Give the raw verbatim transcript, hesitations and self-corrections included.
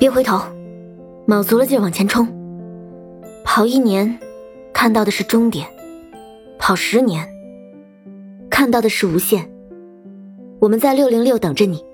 别回头，卯足了劲往前冲。跑一年，看到的是终点；跑十年，看到的是无限。我们在六零六等着你。